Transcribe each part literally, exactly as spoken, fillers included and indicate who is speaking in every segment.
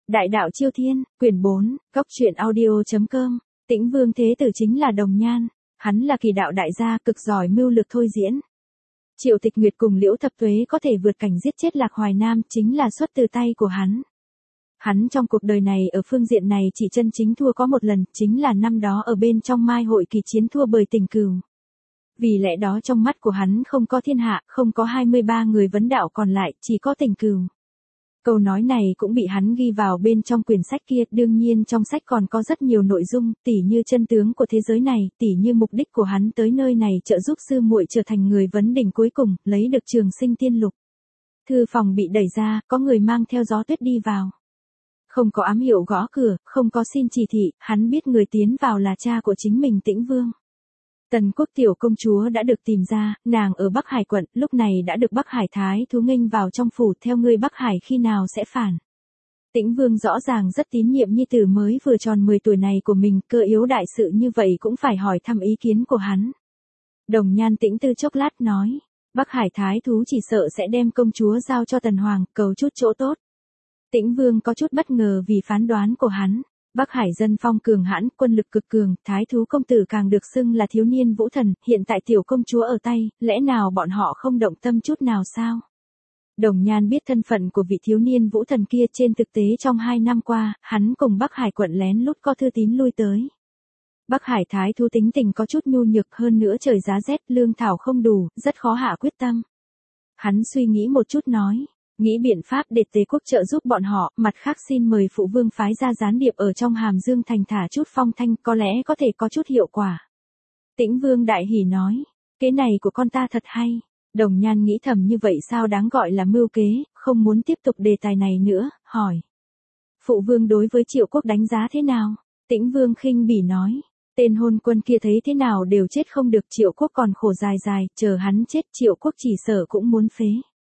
Speaker 1: Đại đạo Chiêu Thiên, quyển bốn, góc truyện audio.com, Tĩnh Vương Thế Tử chính là Đồng Nhan, hắn là kỳ đạo đại gia cực giỏi mưu lược thôi diễn. Triệu Tịch Nguyệt cùng Liễu Thập Tuế có thể vượt cảnh giết chết Lạc Hoài Nam chính là xuất từ tay của hắn. Hắn trong cuộc đời này ở phương diện này chỉ chân chính thua có một lần, chính là năm đó ở bên trong Mai Hội kỳ chiến thua bởi Tình Cửu. Vì lẽ đó trong mắt của hắn không có thiên hạ, không có hai mươi ba người vấn đạo còn lại, chỉ có Tình Cửu. Câu nói này cũng bị hắn ghi vào bên trong quyển sách kia, đương nhiên trong sách còn có rất nhiều nội dung, tỉ như chân tướng của thế giới này, tỉ như mục đích của hắn tới nơi này trợ giúp sư muội trở thành người vấn đỉnh cuối cùng, lấy được Trường Sinh Tiên Lục. Thư phòng bị đẩy ra, có người mang theo gió tuyết đi vào. Không có ám hiệu gõ cửa, không có xin chỉ thị, hắn biết người tiến vào là cha của chính mình Tĩnh Vương. Tần Quốc tiểu công chúa đã được tìm ra, nàng ở Bắc Hải quận, lúc này đã được Bắc Hải thái thú nghênh vào trong phủ, theo ngươi Bắc Hải khi nào sẽ phản. Tĩnh Vương rõ ràng rất tín nhiệm nhi tử mới vừa tròn mười tuổi này của mình, cơ yếu đại sự như vậy cũng phải hỏi thăm ý kiến của hắn. Đồng Nhan tĩnh tư chốc lát nói, Bắc Hải thái thú chỉ sợ sẽ đem công chúa giao cho Tần Hoàng, cầu chút chỗ tốt. Tĩnh Vương có chút bất ngờ vì phán đoán của hắn. Bắc Hải dân phong cường hãn, quân lực cực cường, thái thú công tử càng được xưng là thiếu niên vũ thần, hiện tại tiểu công chúa ở tay, lẽ nào bọn họ không động tâm chút nào sao? Đồng Nhan biết thân phận của vị thiếu niên vũ thần kia, trên thực tế trong hai năm qua, hắn cùng Bắc Hải quận lén lút có thư tín lui tới. Bắc Hải thái thú tính tình có chút nhu nhược, hơn nữa trời giá rét, lương thảo không đủ, rất khó hạ quyết tâm. Hắn suy nghĩ một chút nói. Nghĩ biện pháp để Tề quốc trợ giúp bọn họ, mặt khác xin mời phụ vương phái ra gián điệp ở trong Hàm Dương thành thả chút phong thanh, có lẽ có thể có chút hiệu quả. Tĩnh Vương đại hỉ nói, kế này của con ta thật hay. Đồng Nhan nghĩ thầm như vậy sao đáng gọi là mưu kế, không muốn tiếp tục đề tài này nữa, hỏi. Phụ vương đối với Triệu quốc đánh giá thế nào? Tĩnh Vương khinh bỉ nói, tên hôn quân kia thấy thế nào đều chết không được, Triệu quốc còn khổ dài dài, chờ hắn chết Triệu quốc chỉ sợ cũng muốn phế.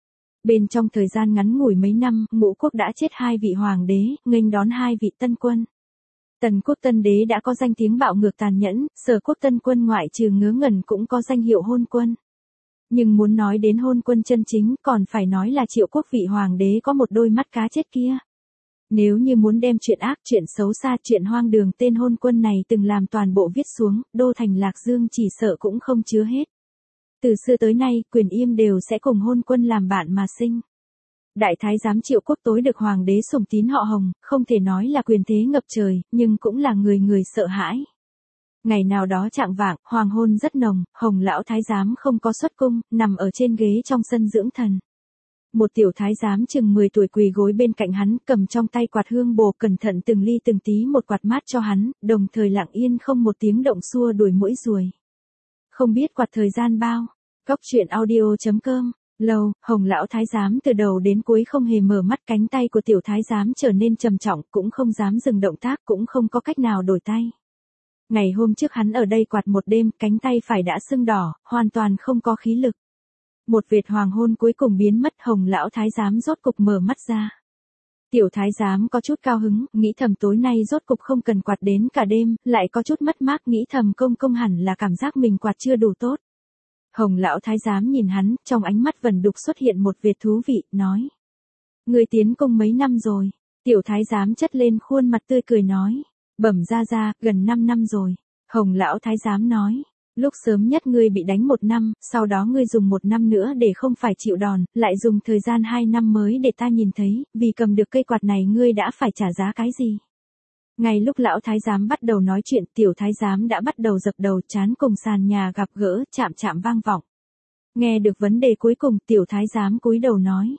Speaker 1: Bên trong thời gian ngắn ngủi mấy năm, Ngũ quốc đã chết hai vị hoàng đế, nghênh đón hai vị tân quân. Tần quốc tân đế đã có danh tiếng bạo ngược tàn nhẫn, Sở quốc tân quân ngoại trừ Ngớ Ngẩn cũng có danh hiệu hôn quân. Nhưng muốn nói đến hôn quân chân chính, còn phải nói là Triệu quốc vị hoàng đế có một đôi mắt cá chết kia. Nếu như muốn đem chuyện ác, chuyện xấu xa, chuyện hoang đường tên hôn quân này từng làm toàn bộ viết xuống, đô thành Lạc Dương chỉ sợ cũng không chứa hết. Từ xưa tới nay, Quyền Yêm đều sẽ cùng hôn quân làm bạn mà sinh. Đại thái giám Triệu quốc tối được hoàng đế sủng tín họ Hồng, không thể nói là quyền thế ngập trời, nhưng cũng là người người sợ hãi. Ngày nào đó chạng vạng, hoàng hôn rất nồng, Hồng lão thái giám không có xuất cung, nằm ở trên ghế trong sân dưỡng thần. Một tiểu thái giám chừng mười tuổi quỳ gối bên cạnh hắn, cầm trong tay quạt hương bồ, cẩn thận từng ly từng tí một quạt mát cho hắn, đồng thời lặng yên không một tiếng động xua đuổi muỗi ruồi. Không biết quạt thời gian bao. Góc truyện audio.com, lâu, Hồng lão thái giám từ đầu đến cuối không hề mở mắt, cánh tay của tiểu thái giám trở nên trầm trọng, cũng không dám dừng động tác, cũng không có cách nào đổi tay. Ngày hôm trước hắn ở đây quạt một đêm, cánh tay phải đã sưng đỏ, hoàn toàn không có khí lực. Một vệt hoàng hôn cuối cùng biến mất, Hồng lão thái giám rốt cục mở mắt ra. Tiểu thái giám có chút cao hứng, nghĩ thầm tối nay rốt cục không cần quạt đến cả đêm, lại có chút mất mát, nghĩ thầm công công hẳn là cảm giác mình quạt chưa đủ tốt. Hồng lão thái giám nhìn hắn, trong ánh mắt vẩn đục xuất hiện một vệt thú vị, nói. Người tiến cung mấy năm rồi? Tiểu thái giám chất lên khuôn mặt tươi cười nói. Bẩm ra ra, gần năm năm rồi. Hồng lão thái giám nói. Lúc sớm nhất ngươi bị đánh một năm, sau đó ngươi dùng một năm nữa để không phải chịu đòn, lại dùng thời gian hai năm mới để ta nhìn thấy, vì cầm được cây quạt này ngươi đã phải trả giá cái gì? Ngay lúc lão thái giám bắt đầu nói chuyện, tiểu thái giám đã bắt đầu dập đầu, trán cùng sàn nhà gặp gỡ, chạm chạm vang vọng. Nghe được vấn đề cuối cùng, tiểu thái giám cúi đầu nói.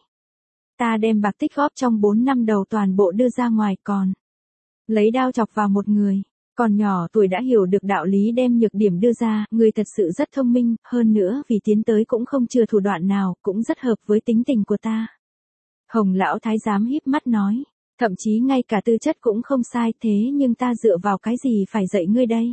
Speaker 1: Ta đem bạc tích góp trong bốn năm đầu toàn bộ đưa ra ngoài, còn lấy đao chọc vào một người. Còn nhỏ tuổi đã hiểu được đạo lý đem nhược điểm đưa ra, người thật sự rất thông minh, hơn nữa vì tiến tới cũng không chừa thủ đoạn nào, cũng rất hợp với tính tình của ta. Hồng lão thái giám híp mắt nói. Thậm chí ngay cả tư chất cũng không sai, thế nhưng ta dựa vào cái gì phải dạy ngươi đây?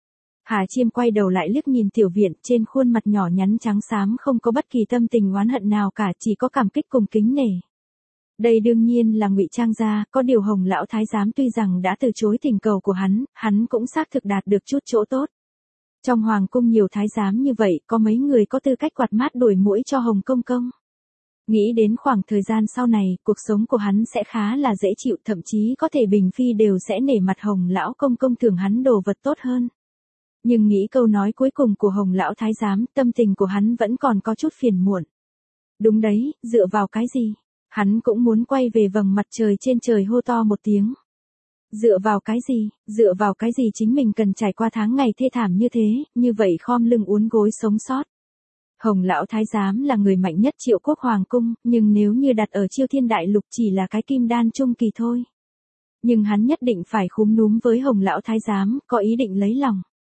Speaker 1: Hà Chiêm quay đầu lại liếc nhìn Tiểu Viện, trên khuôn mặt nhỏ nhắn trắng xám không có bất kỳ tâm tình oán hận nào cả, chỉ có cảm kích cùng kính nể. Đây đương nhiên là ngụy trang ra, có điều Hồng lão thái giám tuy rằng đã từ chối thỉnh cầu của hắn, hắn cũng xác thực đạt được chút chỗ tốt. Trong hoàng cung nhiều thái giám như vậy, có mấy người có tư cách quạt mát đuổi muỗi cho Hồng công công? Nghĩ đến khoảng thời gian sau này, cuộc sống của hắn sẽ khá là dễ chịu, thậm chí có thể Bình Phi đều sẽ nể mặt Hồng lão công công thưởng hắn đồ vật tốt hơn. Nhưng nghĩ câu nói cuối cùng của Hồng lão thái giám, tâm tình của hắn vẫn còn có chút phiền muộn. Đúng đấy, dựa vào cái gì? Hắn cũng muốn quay về vầng mặt trời trên trời hô to một tiếng. Dựa vào cái gì, dựa vào cái gì chính mình cần trải qua tháng ngày thê thảm như thế, như vậy khom lưng uốn gối sống sót. Hồng lão thái giám là người mạnh nhất Triệu Quốc hoàng cung, nhưng nếu như đặt ở Chiêu Thiên đại lục chỉ là cái kim đan trung kỳ thôi. Nhưng hắn nhất định phải khúm núm với Hồng lão thái giám, có ý định lấy lòng.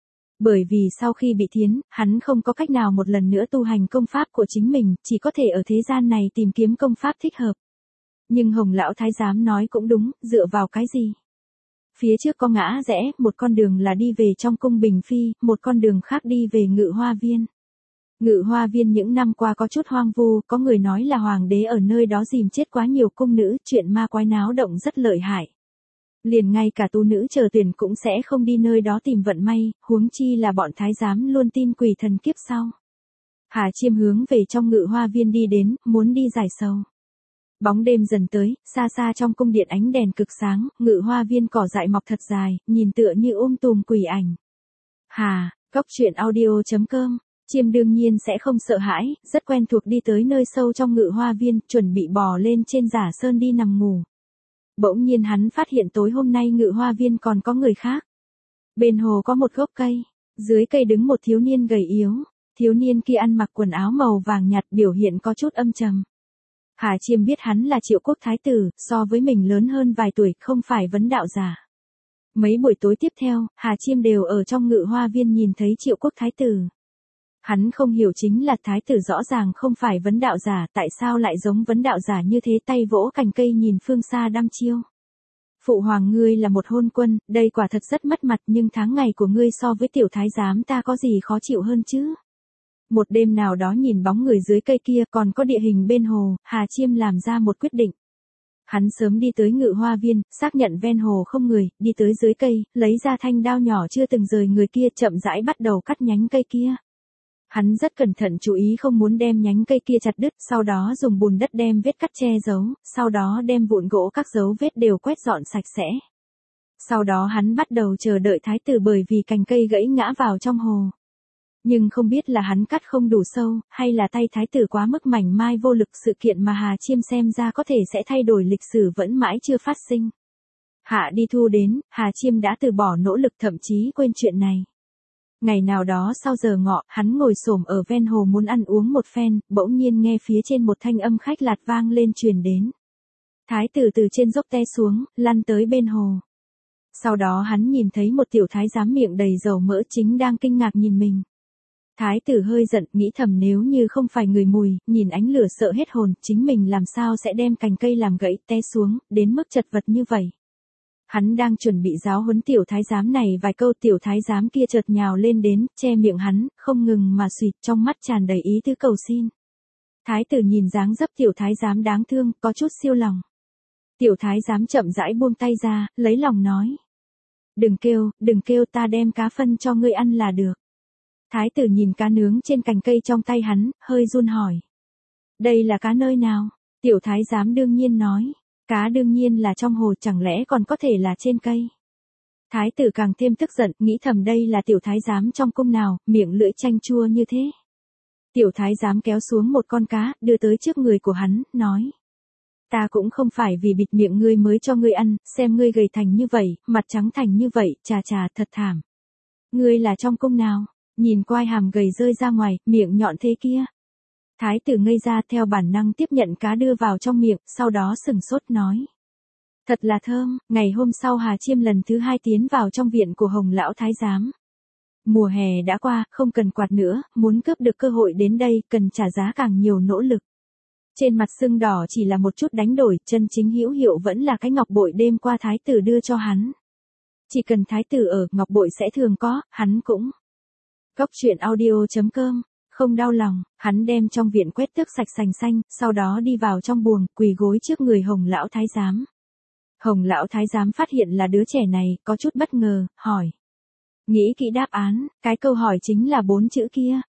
Speaker 1: Bởi vì sau khi bị thiến, hắn không có cách nào một lần nữa tu hành công pháp của chính mình, chỉ có thể ở thế gian này tìm kiếm công pháp thích hợp. Nhưng Hồng lão thái giám nói cũng đúng, dựa vào cái gì? Phía trước có ngã rẽ, một con đường là đi về trong cung Bình Phi, một con đường khác đi về Ngự Hoa Viên. Ngự Hoa Viên những năm qua có chút hoang vu, có người nói là hoàng đế ở nơi đó dìm chết quá nhiều cung nữ, chuyện ma quái náo động rất lợi hại. Liền ngay cả tu nữ chờ tuyển cũng sẽ không đi nơi đó tìm vận may, huống chi là bọn thái giám luôn tin quỷ thần kiếp sau. Hà Chiêm hướng về trong Ngự Hoa Viên đi đến, muốn đi giải sầu. Bóng đêm dần tới, xa xa trong cung điện ánh đèn cực sáng, Ngự Hoa Viên cỏ dại mọc thật dài, nhìn tựa như ôm tùm quỷ ảnh. Hà, Cóc Truyện Audio chấm com. Chiêm đương nhiên sẽ không sợ hãi, rất quen thuộc đi tới nơi sâu trong Ngự Hoa Viên, chuẩn bị bò lên trên giả sơn đi nằm ngủ. Bỗng nhiên hắn phát hiện tối hôm nay Ngự Hoa Viên còn có người khác. Bên hồ có một gốc cây, dưới cây đứng một thiếu niên gầy yếu, thiếu niên kia ăn mặc quần áo màu vàng nhạt, biểu hiện có chút âm trầm. Hà Chiêm biết hắn là Triệu Quốc thái tử, so với mình lớn hơn vài tuổi, không phải vấn đạo giả. Mấy buổi tối tiếp theo, Hà Chiêm đều ở trong Ngự Hoa Viên nhìn thấy Triệu Quốc thái tử. Hắn không hiểu chính là thái tử rõ ràng không phải vấn đạo giả, tại sao lại giống vấn đạo giả như thế, tay vỗ cành cây nhìn phương xa đăm chiêu. Phụ hoàng ngươi là một hôn quân, đây quả thật rất mất mặt, nhưng tháng ngày của ngươi so với tiểu thái giám ta có gì khó chịu hơn chứ? Một đêm nào đó nhìn bóng người dưới cây kia, còn có địa hình bên hồ, Hà Chiêm làm ra một quyết định. Hắn sớm đi tới Ngự Hoa Viên, xác nhận ven hồ không người, đi tới dưới cây, lấy ra thanh đao nhỏ chưa từng rời người kia, chậm rãi bắt đầu cắt nhánh cây kia. Hắn rất cẩn thận chú ý không muốn đem nhánh cây kia chặt đứt, sau đó dùng bùn đất đem vết cắt che giấu, sau đó đem vụn gỗ các dấu vết đều quét dọn sạch sẽ. Sau đó hắn bắt đầu chờ đợi thái tử, bởi vì cành cây gãy ngã vào trong hồ. Nhưng không biết là hắn cắt không đủ sâu, hay là tay thái tử quá mức mảnh mai vô lực, sự kiện mà Hà Chiêm xem ra có thể sẽ thay đổi lịch sử vẫn mãi chưa phát sinh. Hạ đi thu đến, Hà Chiêm đã từ bỏ nỗ lực, thậm chí quên chuyện này. Ngày nào đó sau giờ ngọ, hắn ngồi xổm ở ven hồ muốn ăn uống một phen, bỗng nhiên nghe phía trên một thanh âm khách lạt vang lên truyền đến. Thái tử từ trên dốc té xuống, lăn tới bên hồ. Sau đó hắn nhìn thấy một tiểu thái giám miệng đầy dầu mỡ chính đang kinh ngạc nhìn mình. Thái tử hơi giận, nghĩ thầm nếu như không phải người mùi, nhìn ánh lửa sợ hết hồn, chính mình làm sao sẽ đem cành cây làm gãy, té xuống, đến mức chật vật như vậy. Hắn đang chuẩn bị giáo huấn tiểu thái giám này vài câu, tiểu thái giám kia chợt nhào lên đến, che miệng hắn, không ngừng mà suýt, trong mắt tràn đầy ý tứ cầu xin. Thái tử nhìn dáng dấp tiểu thái giám đáng thương, có chút siêu lòng. Tiểu thái giám chậm rãi buông tay ra, lấy lòng nói. Đừng kêu, đừng kêu, ta đem cá phân cho ngươi ăn là được. Thái tử nhìn cá nướng trên cành cây trong tay hắn, hơi run hỏi. Đây là cá nơi nào? Tiểu thái giám đương nhiên nói. Cá đương nhiên là trong hồ, chẳng lẽ còn có thể là trên cây. Thái tử càng thêm tức giận, nghĩ thầm đây là tiểu thái giám trong cung nào, miệng lưỡi chanh chua như thế. Tiểu thái giám kéo xuống một con cá, đưa tới trước người của hắn, nói. Ta cũng không phải vì bịt miệng ngươi mới cho ngươi ăn, xem ngươi gầy thành như vậy, mặt trắng thành như vậy, chà chà thật thảm. Ngươi là trong cung nào? Nhìn quai hàm gầy rơi ra ngoài, miệng nhọn thế kia. Thái tử ngây ra, theo bản năng tiếp nhận cá đưa vào trong miệng, sau đó sừng sốt nói. Thật là thơm. Ngày hôm sau Hà Chiêm lần thứ hai tiến vào trong viện của Hồng lão thái giám. Mùa hè đã qua, không cần quạt nữa, muốn cướp được cơ hội đến đây, cần trả giá càng nhiều nỗ lực. Trên mặt sưng đỏ chỉ là một chút đánh đổi, chân chính hữu hiệu vẫn là cái ngọc bội đêm qua thái tử đưa cho hắn. Chỉ cần thái tử ở, ngọc bội sẽ thường có, hắn cũng. Cóc Truyện Audio chấm com. Không đau lòng, hắn đem trong viện quét tước sạch sành xanh, sau đó đi vào trong buồng, quỳ gối trước người Hồng lão thái giám. Hồng lão thái giám phát hiện là đứa trẻ này, có chút bất ngờ, hỏi. Nghĩ kỹ đáp án, cái câu hỏi chính là bốn chữ kia.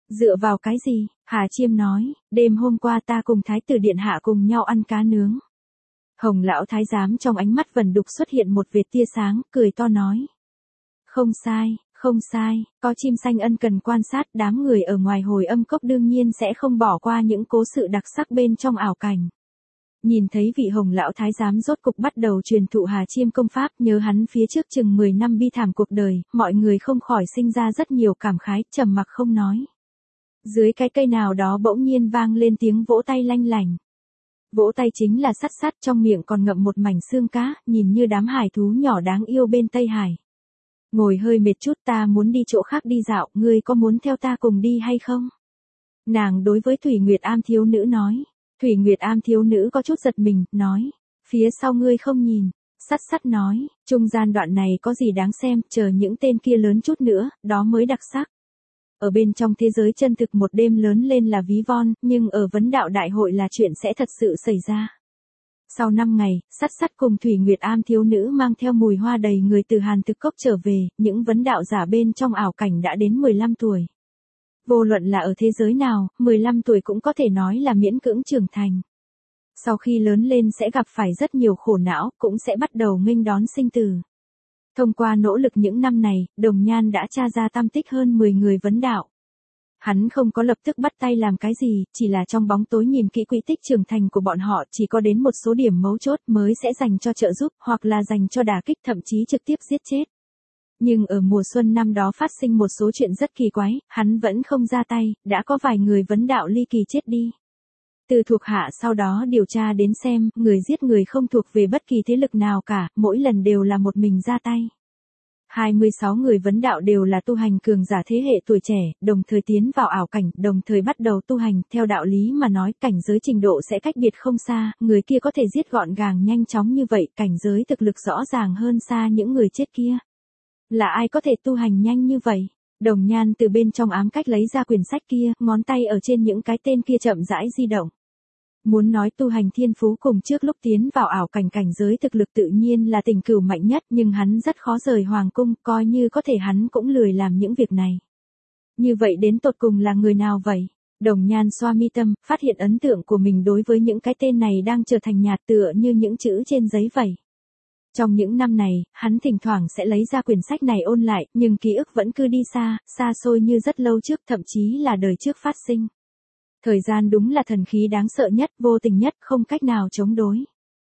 Speaker 1: Dựa vào cái gì? Hà Chiêm nói, đêm hôm qua ta cùng Thái tử điện hạ cùng nhau ăn cá nướng. Hồng lão thái giám trong ánh mắt vần đục xuất hiện một vệt tia sáng, cười to nói. Không sai, không sai, có chim xanh ân cần quan sát, đám người ở ngoài hồi âm cốc đương nhiên sẽ không bỏ qua những cố sự đặc sắc bên trong ảo cảnh. Nhìn thấy vị Hồng lão thái giám rốt cục bắt đầu truyền thụ Hà Chiêm công pháp, nhớ hắn phía trước chừng mười năm bi thảm cuộc đời, mọi người không khỏi sinh ra rất nhiều cảm khái, trầm mặc không nói. Dưới cái cây nào đó bỗng nhiên vang lên tiếng vỗ tay lanh lảnh. Vỗ tay chính là sắt sắt, trong miệng còn ngậm một mảnh xương cá, nhìn như đám hải thú nhỏ đáng yêu bên Tây Hải. Ngồi hơi mệt chút, ta muốn đi chỗ khác đi dạo, ngươi có muốn theo ta cùng đi hay không? Nàng đối với Thủy Nguyệt Am thiếu nữ nói. Thủy Nguyệt Am thiếu nữ có chút giật mình, nói. Phía sau ngươi không nhìn. Sắt sắt nói, trung gian đoạn này có gì đáng xem, chờ những tên kia lớn chút nữa, đó mới đặc sắc. Ở bên trong thế giới chân thực một đêm lớn lên là ví von, nhưng ở vấn đạo đại hội là chuyện sẽ thật sự xảy ra. Sau năm ngày, sắt sắt cùng Thủy Nguyệt Am thiếu nữ mang theo mùi hoa đầy người từ Hàn Thực Cốc trở về, những vấn đạo giả bên trong ảo cảnh đã đến mười lăm tuổi. Vô luận là ở thế giới nào, mười lăm tuổi cũng có thể nói là miễn cưỡng trưởng thành. Sau khi lớn lên sẽ gặp phải rất nhiều khổ não, cũng sẽ bắt đầu nghênh đón sinh tử. Thông qua nỗ lực những năm này, Đồng Nhan đã tra ra tam tích hơn mười người vấn đạo. Hắn không có lập tức bắt tay làm cái gì, chỉ là trong bóng tối nhìn kỹ quỹ tích trưởng thành của bọn họ, chỉ có đến một số điểm mấu chốt mới sẽ dành cho trợ giúp, hoặc là dành cho đả kích, thậm chí trực tiếp giết chết. Nhưng ở mùa xuân năm đó phát sinh một số chuyện rất kỳ quái, hắn vẫn không ra tay, đã có vài người vấn đạo ly kỳ chết đi. Từ thuộc hạ sau đó điều tra đến xem, người giết người không thuộc về bất kỳ thế lực nào cả, mỗi lần đều là một mình ra tay. hai mươi sáu người vấn đạo đều là tu hành cường giả thế hệ tuổi trẻ, đồng thời tiến vào ảo cảnh, đồng thời bắt đầu tu hành, theo đạo lý mà nói, cảnh giới trình độ sẽ cách biệt không xa, người kia có thể giết gọn gàng nhanh chóng như vậy, cảnh giới thực lực rõ ràng hơn xa những người chết kia. Là ai có thể tu hành nhanh như vậy? Đồng Nhan từ bên trong ám cách lấy ra quyển sách kia, ngón tay ở trên những cái tên kia chậm rãi di động. Muốn nói tu hành thiên phú cùng trước lúc tiến vào ảo cảnh cảnh giới thực lực tự nhiên là tình cửu mạnh nhất, nhưng hắn rất khó rời hoàng cung, coi như có thể hắn cũng lười làm những việc này. Như vậy đến tột cùng là người nào vậy? Đồng Nhan xoa mi tâm, phát hiện ấn tượng của mình đối với những cái tên này đang trở thành nhạt tựa như những chữ trên giấy vậy. Trong những năm này, hắn thỉnh thoảng sẽ lấy ra quyển sách này ôn lại, nhưng ký ức vẫn cứ đi xa, xa xôi như rất lâu trước, thậm chí là đời trước phát sinh. Thời gian đúng là thần khí đáng sợ nhất, vô tình nhất, không cách nào chống đối.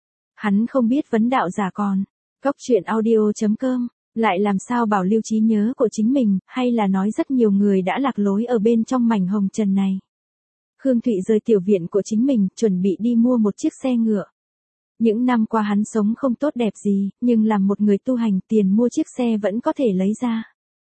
Speaker 1: Hắn không biết vấn đạo giả còn. Cốc truyện audio chấm com, lại làm sao bảo lưu trí nhớ của chính mình, hay là nói rất nhiều người đã lạc lối ở bên trong mảnh hồng trần này. Khương Thụy rời tiểu viện của chính mình, chuẩn bị đi mua một chiếc xe ngựa. Những năm qua hắn sống không tốt đẹp gì, nhưng làm một người tu hành, tiền mua chiếc xe vẫn có thể lấy ra.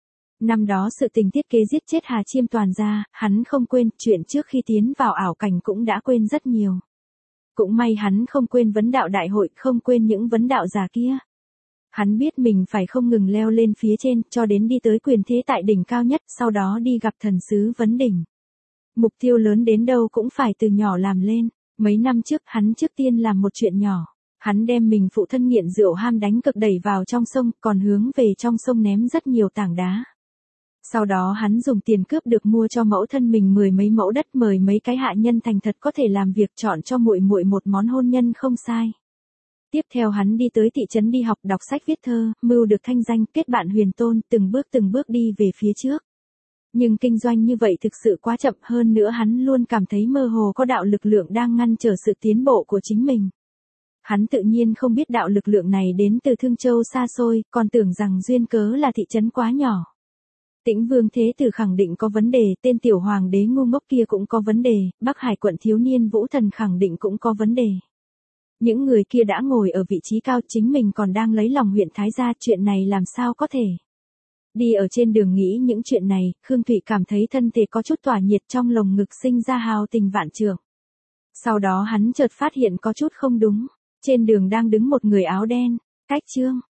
Speaker 1: Năm đó sự tình thiết kế giết chết Hà Chiêm toàn ra, hắn không quên, chuyện trước khi tiến vào ảo cảnh cũng đã quên rất nhiều. Cũng may hắn không quên vấn đạo đại hội, không quên những vấn đạo giả kia. Hắn biết mình phải không ngừng leo lên phía trên, cho đến đi tới quyền thế tại đỉnh cao nhất, sau đó đi gặp thần sứ vấn đỉnh. Mục tiêu lớn đến đâu cũng phải từ nhỏ làm lên. Mấy năm trước, hắn trước tiên làm một chuyện nhỏ. Hắn đem mình phụ thân nghiện rượu ham đánh cực đẩy vào trong sông, còn hướng về trong sông ném rất nhiều tảng đá. Sau đó hắn dùng tiền cướp được mua cho mẫu thân mình mười mấy mẫu đất, mời mấy cái hạ nhân thành thật có thể làm việc, chọn cho muội muội một món hôn nhân không sai. Tiếp theo hắn đi tới thị trấn đi học, đọc sách viết thơ, mưu được thanh danh, kết bạn huyền tôn, từng bước từng bước đi về phía trước. Nhưng kinh doanh như vậy thực sự quá chậm, hơn nữa hắn luôn cảm thấy mơ hồ có đạo lực lượng đang ngăn trở sự tiến bộ của chính mình. Hắn tự nhiên không biết đạo lực lượng này đến từ Thương Châu xa xôi, còn tưởng rằng duyên cớ là thị trấn quá nhỏ. Tĩnh Vương Thế Tử khẳng định có vấn đề, tên tiểu hoàng đế ngu ngốc kia cũng có vấn đề, Bắc Hải quận thiếu niên Vũ Thần khẳng định cũng có vấn đề. Những người kia đã ngồi ở vị trí cao, chính mình còn đang lấy lòng huyện Thái gia, chuyện này làm sao có thể. Đi ở trên đường nghĩ những chuyện này, Khương Thụy cảm thấy thân thể có chút tỏa nhiệt, trong lồng ngực sinh ra hào tình vạn trượng. Sau đó hắn chợt phát hiện có chút không đúng, trên đường đang đứng một người áo đen, cách chương.